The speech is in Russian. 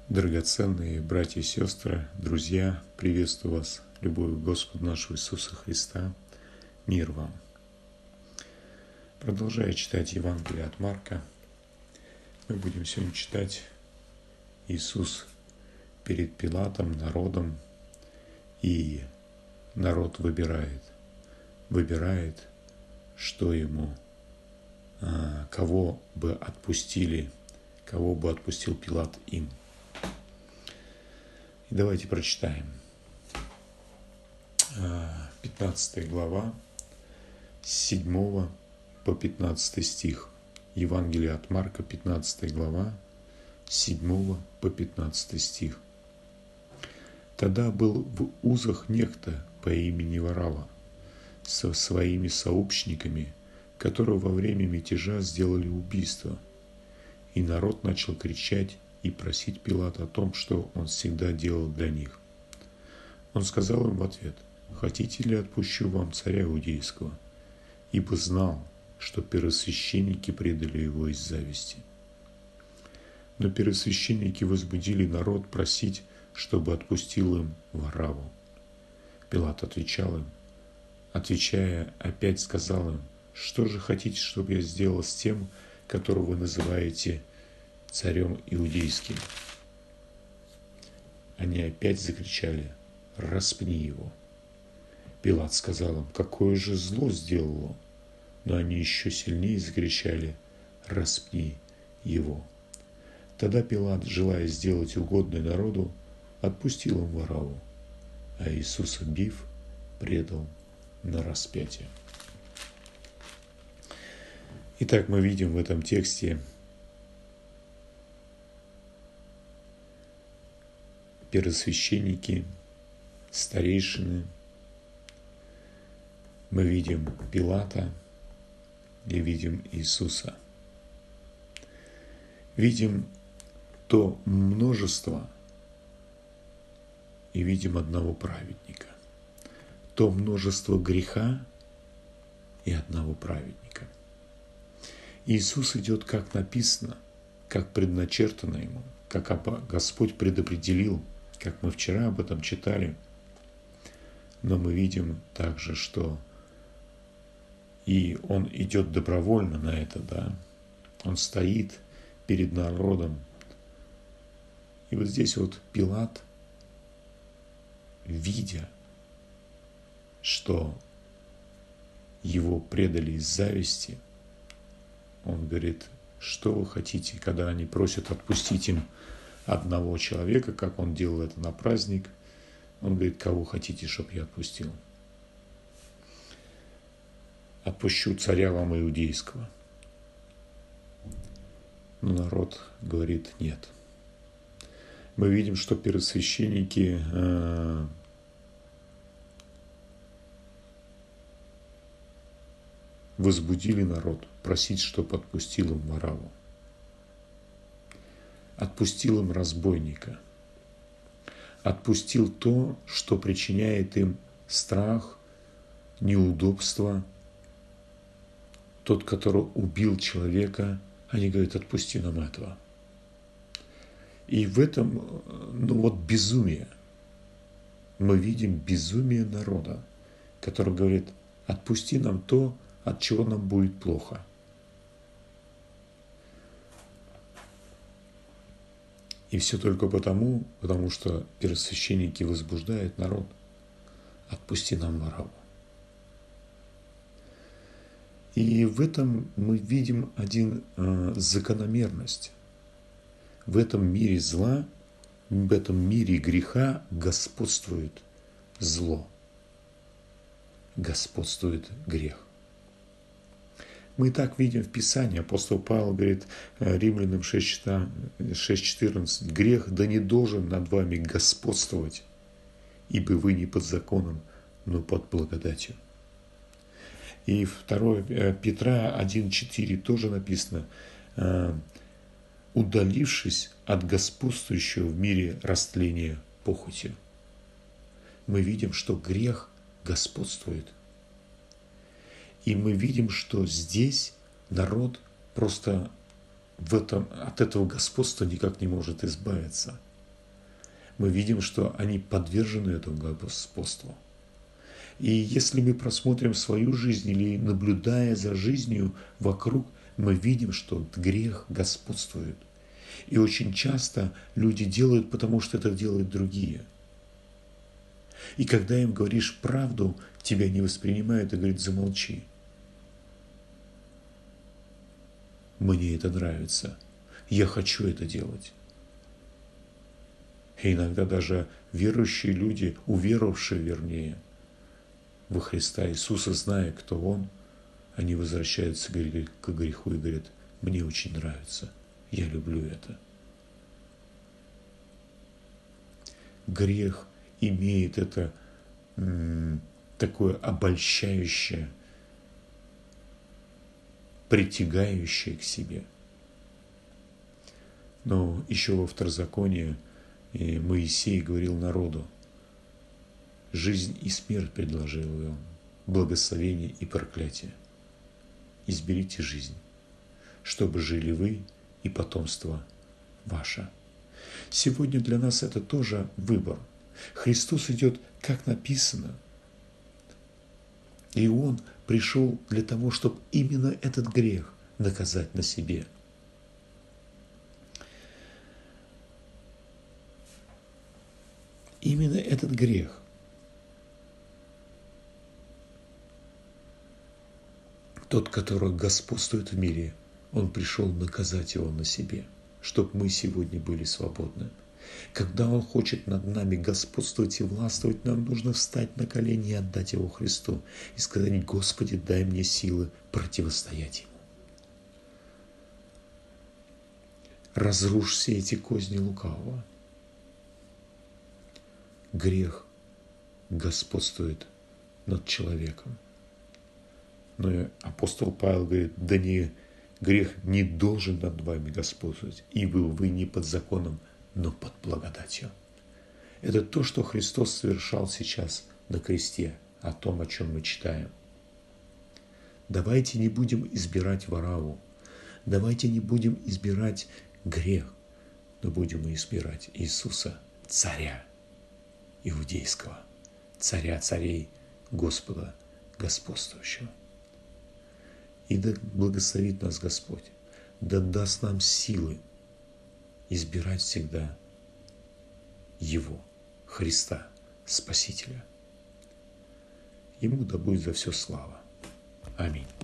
Драгоценные братья и сестры, друзья, приветствую вас, любовью Господа нашего Иисуса Христа, мир вам. Продолжая читать Евангелие от Марка, мы будем сегодня читать Иисус перед Пилатом, народом, и народ выбирает, что ему, кого бы отпустил Пилат им. И давайте прочитаем 15 глава, с 7 по 15 стих. Евангелие от Марка, 15 глава, с 7 по 15 стих. «Тогда был в Узах некто по имени Варава со своими сообщниками, которые во время мятежа сделали убийство. И народ начал кричать и просить Пилата о том, что он всегда делал для них. Он сказал им в ответ: «Хотите ли, отпущу вам царя иудейского?» Ибо знал, что первосвященники предали его из зависти. Но первосвященники возбудили народ просить, чтобы отпустил им Варавву. Пилат отвечая, опять сказал им: «Что же хотите, чтобы я сделал с тем, которого вы называете царем иудейским?» Они опять закричали: «Распни его!» Пилат сказал им: «Какое же зло сделал он?» Но они еще сильнее закричали: «Распни его!» Тогда Пилат, желая сделать угодное народу, отпустил им Варавву, а Иисуса, бив, предал на распятие. Итак, мы видим в этом тексте первосвященники, старейшины, мы видим Пилата и видим Иисуса. Видим то множество и видим одного праведника. То множество греха и одного праведника. Иисус идет, как написано, как предначертано ему, как Господь предопределил, как мы вчера об этом читали. Но мы видим также, что и Он идет добровольно на это, да. Он стоит перед народом. И вот здесь вот Пилат, видя, что его предали из зависти, он говорит: что вы хотите, когда они просят отпустить им одного человека, как он делал это на праздник. Он говорит: кого хотите, чтобы я отпустил? Отпущу царя вам иудейского. Но народ говорит: нет. Мы видим, что первосвященники возбудили народ просить, чтобы отпустил им Варавву. Отпустил им разбойника. Отпустил то, что причиняет им страх, неудобство. Тот, который убил человека, они говорят: отпусти нам этого. И в этом, безумие. Мы видим безумие народа, который говорит: отпусти нам то, от чего нам будет плохо. И все только потому, что первосвященники возбуждают народ: отпусти нам Варавву. И в этом мы видим закономерность. В этом мире зла, в этом мире греха господствует зло, господствует грех. Мы и так видим в Писании, апостол Павел говорит Римлянам 6:14: «Грех да не должен над вами господствовать, ибо вы не под законом, но под благодатью». И 2 Петра 1:4 тоже написано: «Удалившись от господствующего в мире растления похотью». Мы видим, что грех господствует. И мы видим, что здесь народ просто от этого господства никак не может избавиться. мы видим, что они подвержены этому господству. И если мы просмотрим свою жизнь или наблюдая за жизнью вокруг, мы видим, что грех господствует. И очень часто люди делают, потому что это делают другие. И когда им говоришь правду, тебя не воспринимают и говорят: замолчи. Мне это нравится. Я хочу это делать. И иногда даже верующие люди, уверовавшие вернее, во Христа Иисуса, зная, кто Он, они возвращаются к греху и говорят: мне очень нравится, я люблю это. Грех имеет это такое обольщающее, притягающее к себе. Но еще во Второзаконии Моисей говорил народу: жизнь и смерть предложил вам, благословение и проклятие. Изберите жизнь, чтобы жили вы и потомство ваше. Сегодня для нас это тоже выбор. Христос идет, как написано, и Он пришел для того, чтобы именно этот грех наказать на себе. Именно этот грех. Тот, который господствует в мире, Он пришел наказать его на себе, чтобы мы сегодня были свободны. Когда Он хочет над нами господствовать и властвовать, нам нужно встать на колени и отдать Его Христу и сказать: Господи, дай мне силы противостоять Ему. Разрушь все эти козни лукавого. Грех господствует над человеком. Но апостол Павел говорит: да не, грех не должен над вами господствовать, ибо вы не под законом, но под благодатью. Это то, что Христос совершал сейчас на кресте, о том, о чем мы читаем. Давайте не будем избирать вораву, давайте не будем избирать грех, но будем избирать Иисуса, царя иудейского, царя царей, Господа господствующего. И да благословит нас Господь, да даст нам силы избирать всегда Его, Христа, Спасителя. Ему да будет за все слава. Аминь.